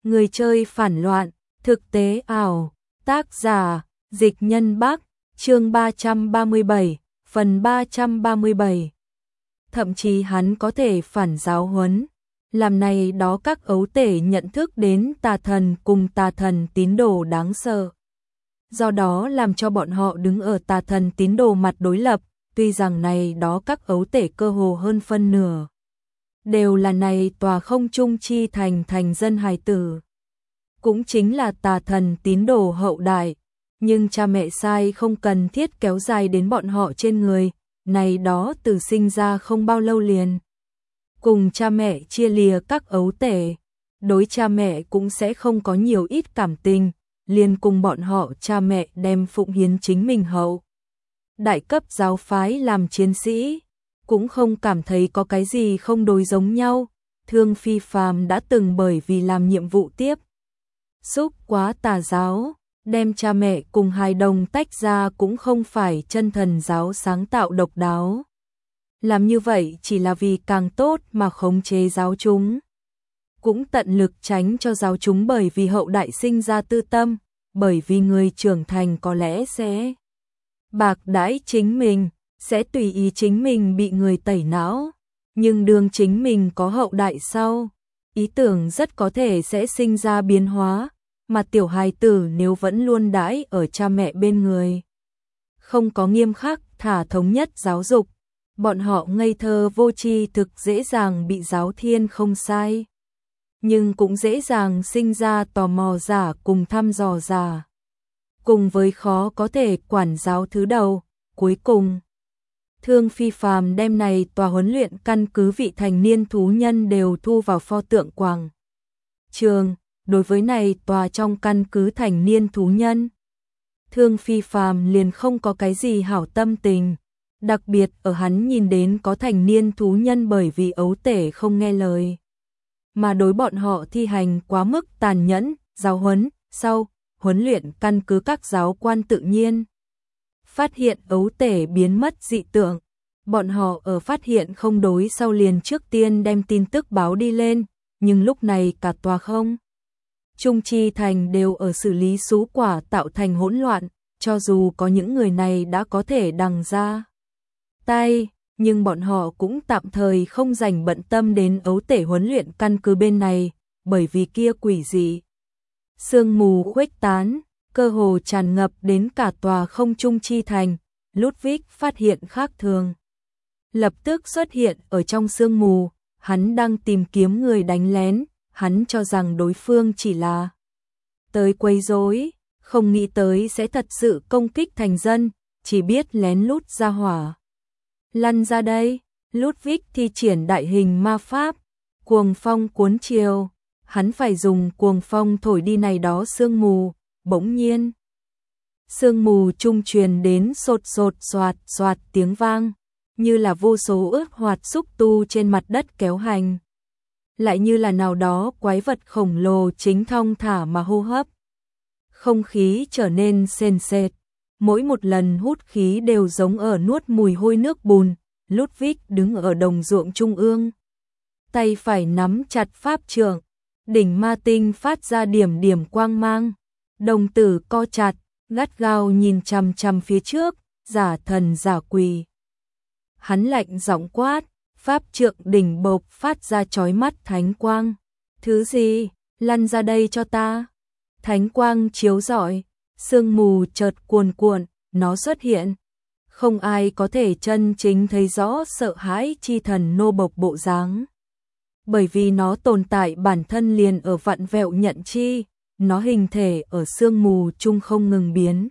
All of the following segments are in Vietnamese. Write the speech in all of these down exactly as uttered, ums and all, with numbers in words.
Người chơi phản loạn, thực tế ảo, tác giả, Dịch Nhân Bắc, chương ba trăm ba mươi bảy, phần ba trăm ba mươi bảy. Thậm chí hắn có thể phản giáo huấn, làm này đó các ấu tể nhận thức đến tà thần cùng tà thần tín đồ đáng sợ. Do đó làm cho bọn họ đứng ở tà thần tín đồ mặt đối lập, tuy rằng này đó các ấu tể cơ hồ hơn phân nửa đều là này tòa không trung chi thành thành dân hài tử, cũng chính là tà thần tín đồ hậu đại, nhưng cha mẹ sai không cần thiết kéo dài đến bọn họ trên người, này đó từ sinh ra không bao lâu liền cùng cha mẹ chia lìa các ấu tể, đối cha mẹ cũng sẽ không có nhiều ít cảm tình, liền cùng bọn họ cha mẹ đem phụng hiến chính mình hậu đại cấp giáo phái làm chiến sĩ, cũng không cảm thấy có cái gì không đối giống nhau. Thương Phi Phàm đã từng bởi vì làm nhiệm vụ tiếp xúc quá tà giáo, đem cha mẹ cùng hài đồng tách ra cũng không phải chân thần giáo sáng tạo độc đáo. Làm như vậy chỉ là vì càng tốt mà khống chế giáo chúng. Cũng tận lực tránh cho giáo chúng bởi vì hậu đại sinh ra tư tâm, bởi vì người trưởng thành có lẽ sẽ bạc đãi chính mình, sẽ tùy ý chính mình bị người tẩy não, nhưng đường chính mình có hậu đại sau, ý tưởng rất có thể sẽ sinh ra biến hóa, mà tiểu hài tử nếu vẫn luôn đãi ở cha mẹ bên người, không có nghiêm khắc thả thống nhất giáo dục, bọn họ ngây thơ vô tri thực dễ dàng bị giáo thiên không sai, nhưng cũng dễ dàng sinh ra tò mò giả cùng thăm dò giả, cùng với khó có thể quản giáo thứ đầu. Cuối cùng Thương Phi Phàm đem này tòa huấn luyện căn cứ vị thành niên thú nhân đều thu vào pho tượng quảng trường. Đối với này tòa trong căn cứ thành niên thú nhân, Thương Phi Phàm liền không có cái gì hảo tâm tình, đặc biệt ở hắn nhìn đến có thành niên thú nhân bởi vì ấu tể không nghe lời mà đối bọn họ thi hành quá mức tàn nhẫn, giáo huấn, sau huấn luyện căn cứ các giáo quan tự nhiên phát hiện ấu tể biến mất dị tượng, bọn họ ở phát hiện không đối sau liền trước tiên đem tin tức báo đi lên, nhưng lúc này cả tòa không Trung Chi Thành đều ở xử lý sú quả tạo thành hỗn loạn, cho dù có những người này đã có thể đằng ra tay, nhưng bọn họ cũng tạm thời không dành bận tâm đến ấu tể huấn luyện căn cứ bên này, bởi vì kia quỷ dị sương mù khuếch tán, cơ hồ tràn ngập đến cả tòa không Trung Chi Thành. Ludwig phát hiện khác thường, lập tức xuất hiện ở trong sương mù, hắn đang tìm kiếm người đánh lén, hắn cho rằng đối phương chỉ là tới quấy rối, không nghĩ tới sẽ thật sự công kích thành dân, chỉ biết lén lút ra hỏa. Lăn ra đây, Ludwig thi triển đại hình ma pháp, cuồng phong cuốn chiều, hắn phải dùng cuồng phong thổi đi này đó sương mù, bỗng nhiên sương mù trung truyền đến sột sột soạt soạt tiếng vang, như là vô số ướt hoạt xúc tu trên mặt đất kéo hành, lại như là nào đó quái vật khổng lồ chính thong thả mà hô hấp. Không khí trở nên sền sệt, mỗi một lần hút khí đều giống ở nuốt mùi hôi nước bùn. Ludwig đứng ở đồng ruộng trung ương, tay phải nắm chặt pháp trượng, đỉnh ma tinh phát ra điểm điểm quang mang, đồng tử co chặt, gắt gao nhìn chằm chằm phía trước, giả thần giả quỷ. Hắn lạnh giọng quát, pháp trượng đỉnh bộc phát ra chói mắt thánh quang. Thứ gì? Lăn ra đây cho ta. Thánh quang chiếu rọi, sương mù chợt cuồn cuộn, nó xuất hiện. Không ai có thể chân chính thấy rõ sợ hãi chi thần nô bộc bộ dáng. Bởi vì nó tồn tại bản thân liền ở vặn vẹo nhận chi, nó hình thể ở sương mù chung không ngừng biến.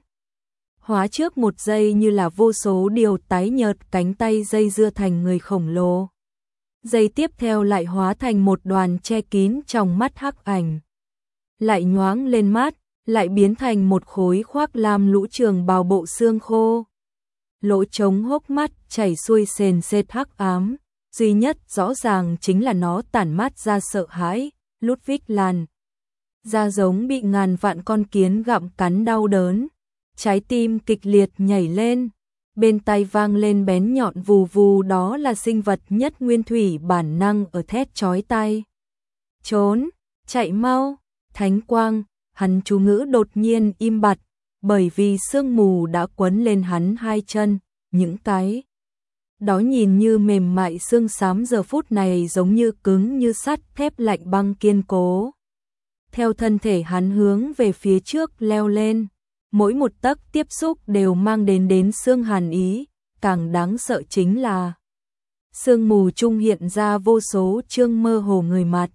Hóa trước một giây như là vô số điều tái nhợt cánh tay dây dưa thành người khổng lồ. Giây tiếp theo lại hóa thành một đoàn che kín trong mắt hắc ảnh. Lại nhoáng lên mắt, lại biến thành một khối khoác lam lũ trường bào bộ xương khô. Lỗ trống hốc mắt chảy xuôi sền sệt hắc ám, duy nhất rõ ràng chính là nó tản mát ra sợ hãi. Ludwig làn da giống bị ngàn vạn con kiến gặm cắn đau đớn, trái tim kịch liệt nhảy lên, bên tai vang lên bén nhọn vù vù, đó là sinh vật nhất nguyên thủy bản năng ở thét chói tai. Trốn, chạy mau, thánh quang, hắn chú ngữ đột nhiên im bặt, bởi vì sương mù đã quấn lên hắn hai chân, những cái đó nhìn như mềm mại xương xám giờ phút này giống như cứng như sắt thép lạnh băng kiên cố. Theo thân thể hắn hướng về phía trước leo lên, mỗi một tấc tiếp xúc đều mang đến đến xương hàn ý, càng đáng sợ chính là sương mù trung hiện ra vô số trương mơ hồ người mặt.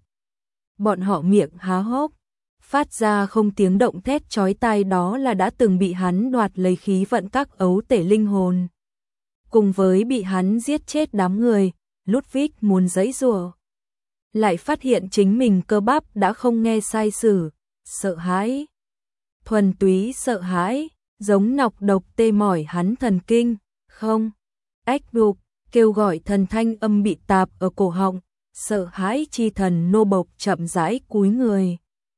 Bọn họ miệng há hốc, phát ra không tiếng động thét chói tai, đó là đã từng bị hắn đoạt lấy khí vận các ấu tể linh hồn. Cùng với bị hắn giết chết đám người, Ludwig muốn giãy giụa, lại phát hiện chính mình cơ bắp đã không nghe sai sử, sợ hãi. Thuần túy sợ hãi, giống nọc độc tê mỏi hắn thần kinh, không. Ách đục, kêu gọi thần thanh âm bị tạp ở cổ họng, sợ hãi chi thần nô bộc chậm rãi cúi người.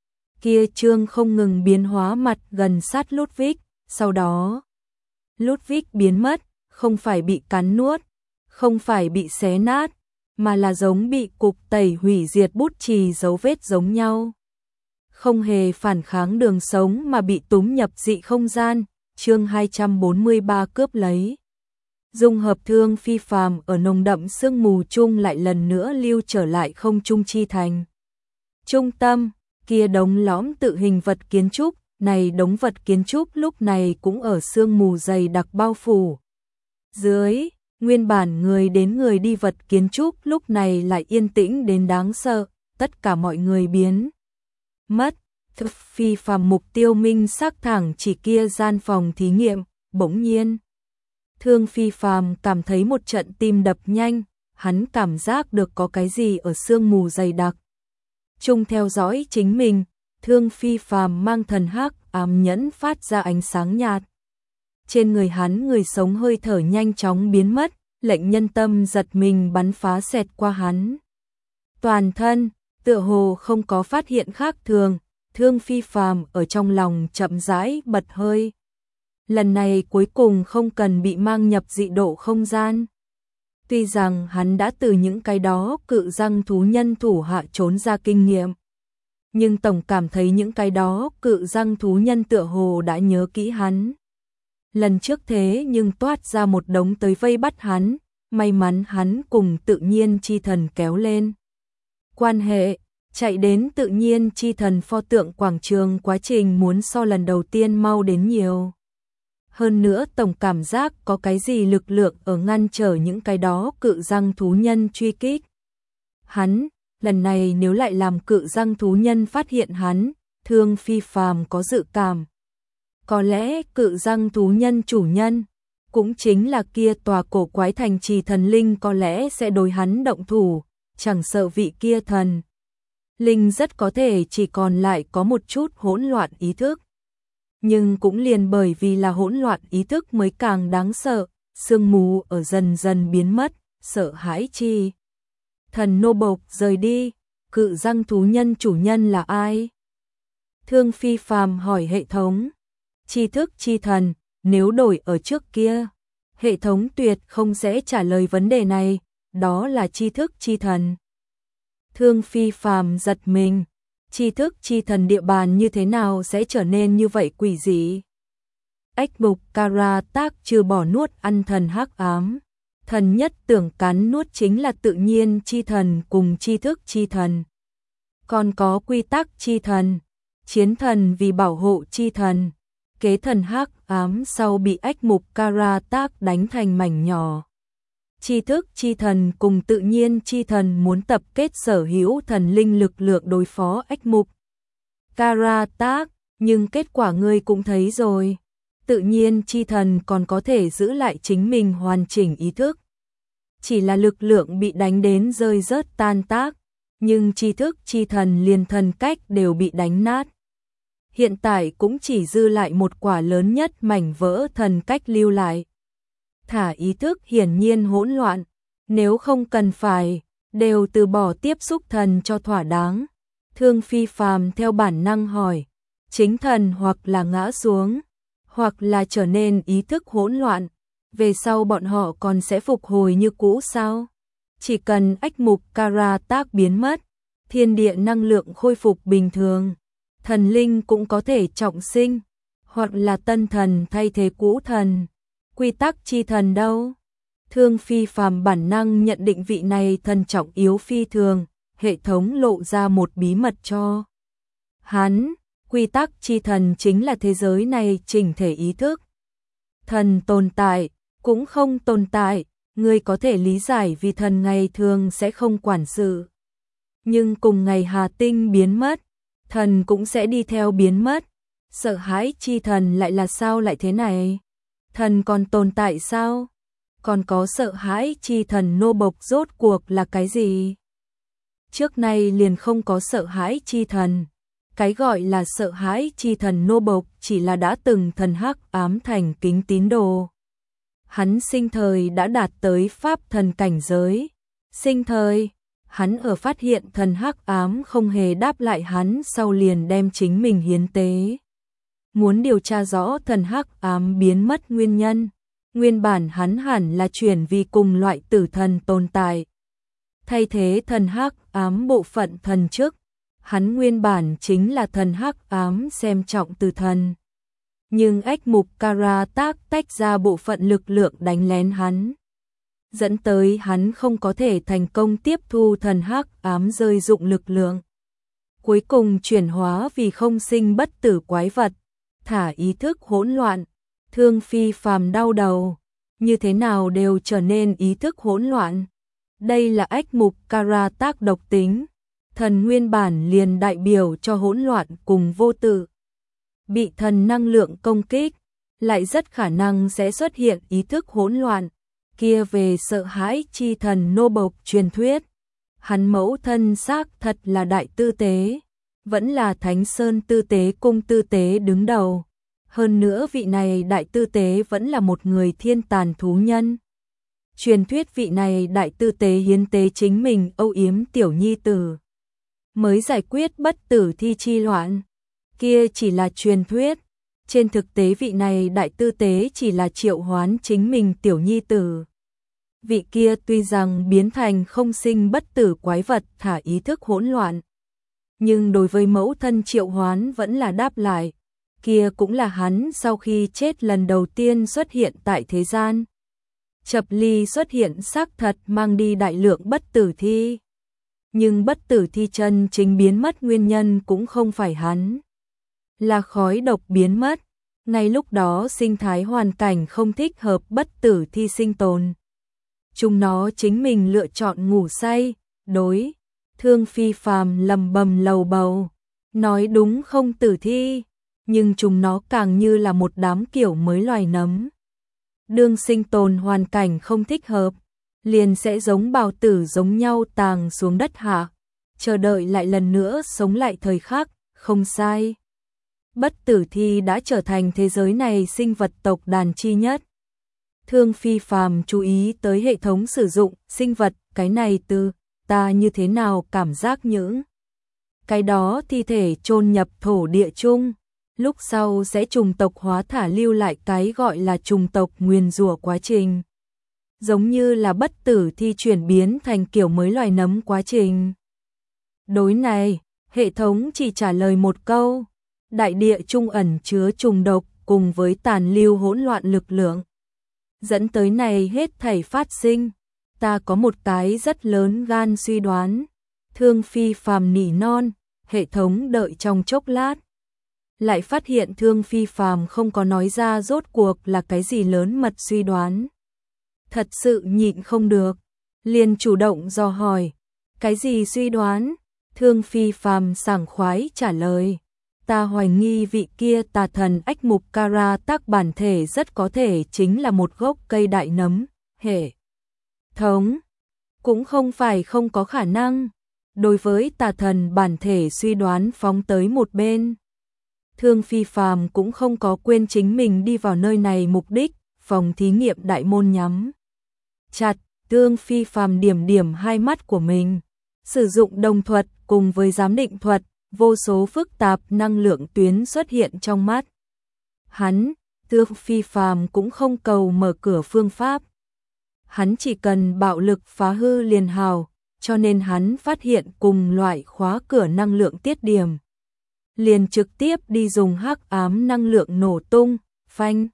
Kia trương không ngừng biến hóa mặt gần sát Ludwig, sau đó Ludwig biến mất, không phải bị cắn nuốt, không phải bị xé nát, mà là giống bị cục tẩy hủy diệt bút chì dấu vết giống nhau. Không hề phản kháng đường sống mà bị túm nhập dị không gian, chương hai trăm bốn mươi ba cướp lấy. Dung hợp thương phi phàm ở nồng đậm sương mù chung lại lần nữa lưu trở lại không trung chi thành. Trung tâm, kia đống lõm tự hình vật kiến trúc, này đống vật kiến trúc lúc này cũng ở sương mù dày đặc bao phủ. Dưới, nguyên bản người đến người đi vật kiến trúc lúc này lại yên tĩnh đến đáng sợ, tất cả mọi người biến mất. Phi phàm mục tiêu minh sắc thẳng chỉ kia gian phòng thí nghiệm, bỗng nhiên. Thương phi phàm cảm thấy một trận tim đập nhanh, hắn cảm giác được có cái gì ở sương mù dày đặc. Chung theo dõi chính mình, thương phi phàm mang thần hắc ám nhẫn phát ra ánh sáng nhạt. Trên người hắn người sống hơi thở nhanh chóng biến mất, lệnh nhân tâm giật mình bắn phá xẹt qua hắn. Toàn thân, tựa hồ không có phát hiện khác thường, thương phi phàm ở trong lòng chậm rãi bật hơi. Lần này cuối cùng không cần bị mang nhập dị độ không gian. Tuy rằng hắn đã từ những cái đó cự răng thú nhân thủ hạ trốn ra kinh nghiệm, nhưng tổng cảm thấy những cái đó cự răng thú nhân tựa hồ đã nhớ kỹ hắn. Lần trước thế nhưng toát ra một đống tới vây bắt hắn, may mắn hắn cùng tự nhiên chi thần kéo lên quan hệ, chạy đến tự nhiên chi thần pho tượng quảng trường, quá trình muốn so lần đầu tiên mau đến nhiều. Hơn nữa tổng cảm giác có cái gì lực lượng ở ngăn trở những cái đó cự răng thú nhân truy kích. Hắn, lần này nếu lại làm cự răng thú nhân phát hiện hắn, thương phi phàm có dự cảm. Có lẽ cự răng thú nhân chủ nhân, cũng chính là kia tòa cổ quái thành trì thần linh, có lẽ sẽ đối hắn động thủ, chẳng sợ vị kia thần linh rất có thể chỉ còn lại có một chút hỗn loạn ý thức. Nhưng cũng liền bởi vì là hỗn loạn ý thức mới càng đáng sợ, sương mù ở dần dần biến mất, sợ hãi chi. Thần nô bộc rời đi, cự răng thú nhân chủ nhân là ai? Thương phi phàm hỏi hệ thống. Tri thức chi thần, nếu đổi ở trước kia, hệ thống tuyệt không sẽ trả lời vấn đề này, đó là tri thức chi thần. Thương phi phàm giật mình, tri thức chi thần địa bàn như thế nào sẽ trở nên như vậy quỷ dị? Ách mục Kara tác trừ bỏ nuốt ăn thần hắc ám, thần nhất tưởng cắn nuốt chính là tự nhiên chi thần cùng tri thức chi thần. Còn có quy tắc chi thần, chiến thần vì bảo hộ chi thần. Kế thần hắc ám sau bị ách mục Kara tác đánh thành mảnh nhỏ. Tri thức chi thần cùng tự nhiên chi thần muốn tập kết sở hữu thần linh lực lượng đối phó ách mục Kara tác, nhưng kết quả ngươi cũng thấy rồi. Tự nhiên chi thần còn có thể giữ lại chính mình hoàn chỉnh ý thức. Chỉ là lực lượng bị đánh đến rơi rớt tan tác, nhưng tri thức chi thần liền thần cách đều bị đánh nát. Hiện tại cũng chỉ dư lại một quả lớn nhất mảnh vỡ thần cách lưu lại. Thả ý thức hiển nhiên hỗn loạn, nếu không cần phải, đều từ bỏ tiếp xúc thần cho thỏa đáng. Thương phi phàm theo bản năng hỏi, chính thần hoặc là ngã xuống, hoặc là trở nên ý thức hỗn loạn, về sau bọn họ còn sẽ phục hồi như cũ sao? Chỉ cần ách mục Kara tác biến mất, thiên địa năng lượng khôi phục bình thường. thần linh cũng có thể trọng sinh, hoặc là tân thần thay thế cũ thần. Quy tắc chi thần đâu? Thương Phi Phàm bản năng nhận định vị này thần trọng yếu phi thường, hệ thống lộ ra một bí mật cho hắn. Quy tắc chi thần chính là thế giới này chỉnh thể ý thức. Thần tồn tại, cũng không tồn tại, người có thể lý giải vì thần ngày thường sẽ không quản sự. Nhưng cùng ngày Hà Tinh biến mất, thần cũng sẽ đi theo biến mất. Sợ hãi chi thần lại là sao lại thế này? Thần còn tồn tại sao? Còn có sợ hãi chi thần nô bộc rốt cuộc là cái gì? Trước nay liền không có sợ hãi chi thần. Cái gọi là sợ hãi chi thần nô bộc chỉ là đã từng thần hắc ám thành kính tín đồ. Hắn sinh thời đã đạt tới pháp thần cảnh giới. Sinh thời, hắn ở phát hiện thần hắc ám không hề đáp lại hắn sau liền đem chính mình hiến tế. Muốn điều tra rõ thần hắc ám biến mất nguyên nhân, nguyên bản hắn hẳn là chuyển vì cùng loại tử thần tồn tại. Thay thế thần hắc ám bộ phận thần chức, hắn nguyên bản chính là thần hắc ám xem trọng tử thần. Nhưng ách mục Kara tác tách ra bộ phận lực lượng đánh lén hắn, dẫn tới hắn không có thể thành công tiếp thu thần hắc ám rơi dụng lực lượng. Cuối cùng chuyển hóa vì không sinh bất tử quái vật, thả ý thức hỗn loạn. Thương Phi Phàm đau đầu, như thế nào đều trở nên ý thức hỗn loạn. Đây là ách mục Kara tác độc tính, thần nguyên bản liền đại biểu cho hỗn loạn cùng vô tự. Bị thần năng lượng công kích, lại rất khả năng sẽ xuất hiện ý thức hỗn loạn. Kia về sợ hãi chi thần nô bộc truyền thuyết, hắn mẫu thân xác thật là đại tư tế, vẫn là Thánh Sơn tư tế cung tư tế đứng đầu. Hơn nữa vị này đại tư tế vẫn là một người thiên tàn thú nhân. Truyền thuyết vị này đại tư tế hiến tế chính mình âu yếm tiểu nhi tử, mới giải quyết bất tử thi chi loạn. Kia chỉ là truyền thuyết. Trên thực tế vị này đại tư tế chỉ là triệu hoán chính mình tiểu nhi tử. Vị kia tuy rằng biến thành không sinh bất tử quái vật thả ý thức hỗn loạn, nhưng đối với mẫu thân triệu hoán vẫn là đáp lại. Kia cũng là hắn sau khi chết lần đầu tiên xuất hiện tại thế gian. Chập ly xuất hiện xác thật mang đi đại lượng bất tử thi. Nhưng bất tử thi chân chính biến mất nguyên nhân cũng không phải hắn, là khói độc biến mất. Ngay lúc đó sinh thái hoàn cảnh không thích hợp bất tử thi sinh tồn. Chúng nó chính mình lựa chọn ngủ say, đối. Thương Phi Phàm lầm bầm lầu bầu, nói đúng không tử thi, nhưng chúng nó càng như là một đám kiểu mới loài nấm. Đương sinh tồn hoàn cảnh không thích hợp, liền sẽ giống bào tử giống nhau tàng xuống đất hạ, chờ đợi lại lần nữa sống lại thời khắc, không sai. Bất tử thi đã trở thành thế giới này sinh vật tộc đàn chi nhất. Thương Phi Phàm chú ý tới hệ thống sử dụng sinh vật, cái này từ ta như thế nào cảm giác những cái đó thi thể chôn nhập thổ địa chung, lúc sau sẽ trùng tộc hóa thả lưu lại cái gọi là trùng tộc nguyền rủa quá trình. Giống như là bất tử thi chuyển biến thành kiểu mới loài nấm quá trình. Đối này, hệ thống chỉ trả lời một câu, đại địa trung ẩn chứa trùng độc cùng với tàn lưu hỗn loạn lực lượng. Dẫn tới này hết thảy phát sinh, ta có một cái rất lớn gan suy đoán. Thương Phi Phàm nỉ non, hệ thống đợi trong chốc lát. Lại phát hiện Thương Phi Phàm không có nói ra rốt cuộc là cái gì lớn mật suy đoán. Thật sự nhịn không được, liền chủ động dò hỏi, cái gì suy đoán? Thương Phi Phàm sảng khoái trả lời, ta hoài nghi vị kia tà thần ách mục Kara tác bản thể rất có thể chính là một gốc cây đại nấm. Hệ thống cũng không phải không có khả năng. Đối với tà thần bản thể suy đoán phóng tới một bên. Thương Phi Phàm cũng không có quên chính mình đi vào nơi này mục đích, phòng thí nghiệm đại môn nhắm chặt. Thương Phi Phàm điểm điểm hai mắt của mình, sử dụng đồng thuật cùng với giám định thuật, vô số phức tạp năng lượng tuyến xuất hiện trong mắt. Hắn, Thương Phi Phàm cũng không cầu mở cửa phương pháp. Hắn chỉ cần bạo lực phá hư liền hào, cho nên hắn phát hiện cùng loại khóa cửa năng lượng tiết điểm. liền trực tiếp đi dùng hắc ám năng lượng nổ tung, phanh.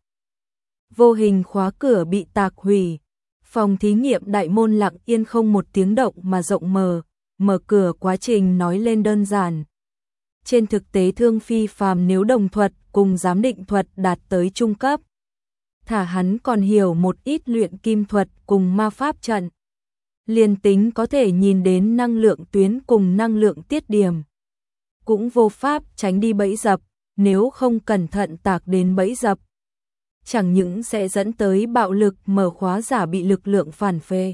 Vô hình khóa cửa bị tạc hủy. Phòng thí nghiệm đại môn lặng yên không một tiếng động mà rộng mở, mở cửa quá trình nói lên đơn giản. Trên thực tế Thương Phi Phàm nếu đồng thuật cùng giám định thuật đạt tới trung cấp, thả hắn còn hiểu một ít luyện kim thuật cùng ma pháp trận. Liền tính có thể nhìn đến năng lượng tuyến cùng năng lượng tiết điểm, cũng vô pháp tránh đi bẫy dập, nếu không cẩn thận tạc đến bẫy dập. Chẳng những sẽ dẫn tới bạo lực mở khóa giả bị lực lượng phản phệ,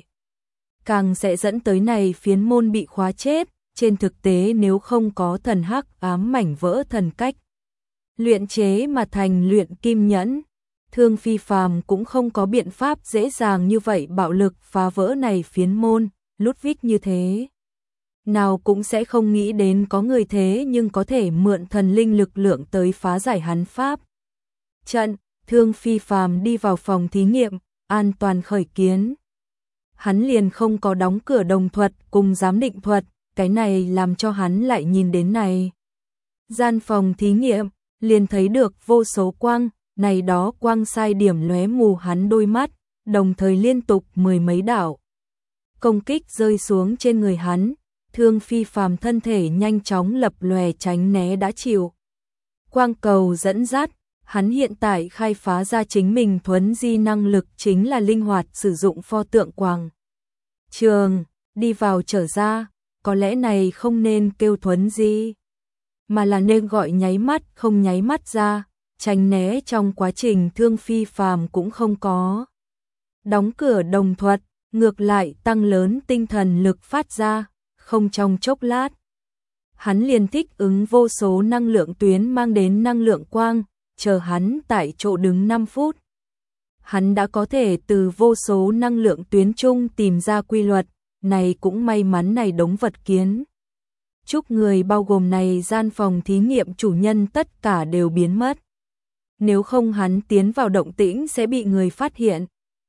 càng sẽ dẫn tới này phiến môn bị khóa chết. Trên thực tế nếu không có thần hắc ám mảnh vỡ thần cách luyện chế mà thành luyện kim nhẫn, Thương Phi Phàm cũng không có biện pháp dễ dàng như vậy bạo lực phá vỡ này phiến môn. Ludwig như thế nào cũng sẽ không nghĩ đến có người thế nhưng có thể mượn thần linh lực lượng tới phá giải hắn pháp trận. Thương Phi Phàm đi vào phòng thí nghiệm, an toàn khởi kiến. Hắn liền không có đóng cửa đồng thuật cùng giám định thuật, cái này làm cho hắn lại nhìn đến này. Gian phòng thí nghiệm, liền thấy được vô số quang, này đó quang sai điểm lóe mù hắn đôi mắt, đồng thời liên tục mười mấy đạo công kích rơi xuống trên người hắn. Thương Phi Phàm thân thể nhanh chóng lập lòe tránh né đã chịu quang cầu dẫn dắt. Hắn hiện tại khai phá ra chính mình thuấn di năng lực chính là linh hoạt sử dụng pho tượng quang trường, đi vào trở ra, có lẽ này không nên kêu thuấn di, mà là nên gọi nháy mắt không nháy mắt ra, tránh né trong quá trình Thương Phi Phàm cũng không có đóng cửa đồng thuật, ngược lại tăng lớn tinh thần lực phát ra, không trong chốc lát. Hắn liền thích ứng vô số năng lượng tuyến mang đến năng lượng quang. Chờ hắn tại chỗ đứng năm phút, hắn đã có thể từ vô số năng lượng tuyến chung tìm ra quy luật. Này cũng may mắn này đống vật kiến chúc người bao gồm này gian phòng thí nghiệm chủ nhân tất cả đều biến mất. Nếu không hắn tiến vào động tĩnh sẽ bị người phát hiện.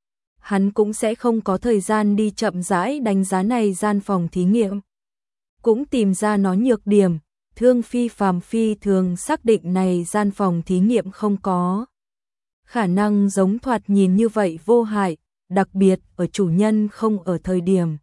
Hắn cũng sẽ không có thời gian đi chậm rãi đánh giá này gian phòng thí nghiệm, cũng tìm ra nó nhược điểm. Thương Phi Phàm phi thường xác định này gian phòng thí nghiệm không có khả năng giống thoạt nhìn như vậy vô hại, đặc biệt ở chủ nhân không ở thời điểm.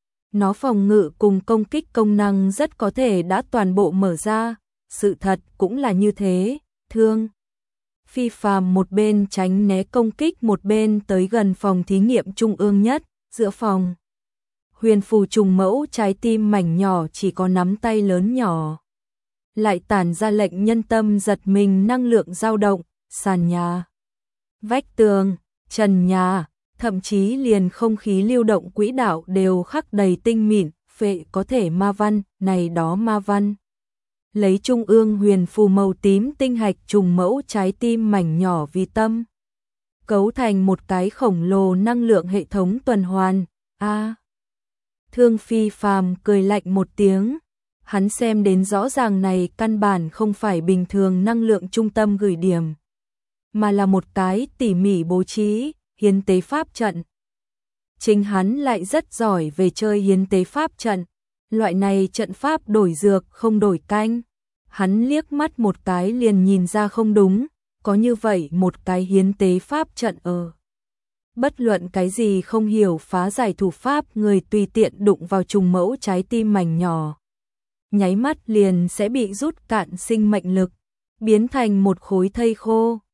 Nó phòng ngự cùng công kích công năng rất có thể đã toàn bộ mở ra, sự thật cũng là như thế. Thương Phi Phàm một bên tránh né công kích một bên tới gần phòng thí nghiệm trung ương nhất, giữa phòng. Huyền phù trùng mẫu trái tim mảnh nhỏ chỉ có nắm tay lớn nhỏ, lại tản ra lệnh nhân tâm giật mình năng lượng dao động, sàn nhà, vách tường, trần nhà, thậm chí liền không khí lưu động quỹ đạo đều khắc đầy tinh mịn, phệ có thể ma văn, này đó ma văn. Lấy trung ương huyền phù màu tím tinh hạch trùng mẫu trái tim mảnh nhỏ vì tâm, cấu thành một cái khổng lồ năng lượng hệ thống tuần hoàn. A. À, Thương Phi Phàm cười lạnh một tiếng. Hắn xem đến rõ ràng này căn bản không phải bình thường năng lượng trung tâm gửi điểm, mà là một cái tỉ mỉ bố trí hiến tế pháp trận. Chính hắn lại rất giỏi về chơi hiến tế pháp trận, loại này trận pháp đổi dược không đổi canh. Hắn liếc mắt một cái liền nhìn ra không đúng, có như vậy một cái hiến tế pháp trận ở. Bất luận cái gì không hiểu phá giải thủ pháp người tùy tiện đụng vào trùng mẫu trái tim mảnh nhỏ, nháy mắt liền sẽ bị rút cạn sinh mệnh lực, biến thành một khối thây khô.